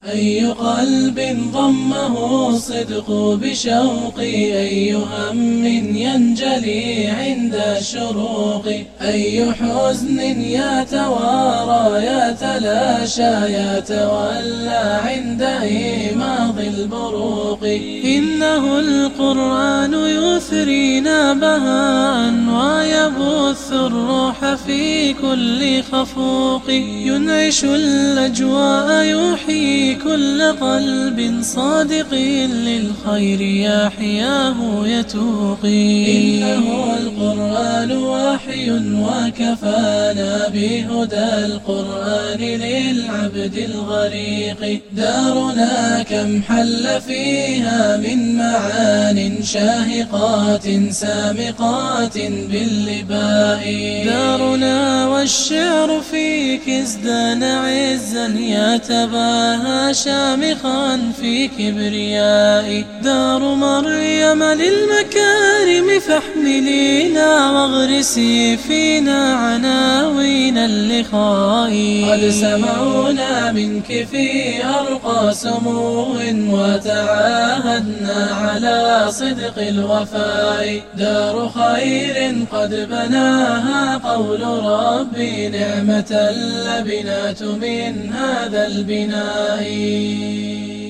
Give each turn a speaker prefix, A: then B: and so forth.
A: أي قلب ضمه الصدق بشوقي، أي هم ينجلي عند الشروق، أي حزن يتوارى يتلاشى يتولى عند إيماض البروق. إنه القرآن يثرينا بهاء ويبث الروح في كل خفوق، ينعش الأجواء يحيي كل قلب صادق للخير يحياه يتوقي. إنه القرآن وحي وكفانا بهدى القرآن للعبد الغريق. دارنا كم حل فيها من معان شاهقات سامقات باللباء. دارنا والشعر فيك ازدان عزا يتباهى شامخا في كبرياء. دار مريم للمكارم فاحملينا واغرسي فينا عناوين اللقاء. قد سمعونا منك في أرقى سمو وتعاهدنا على صدق الوفاء. دار خير قد بناها قول ربي، نعمة اللبنات من هذا البناء.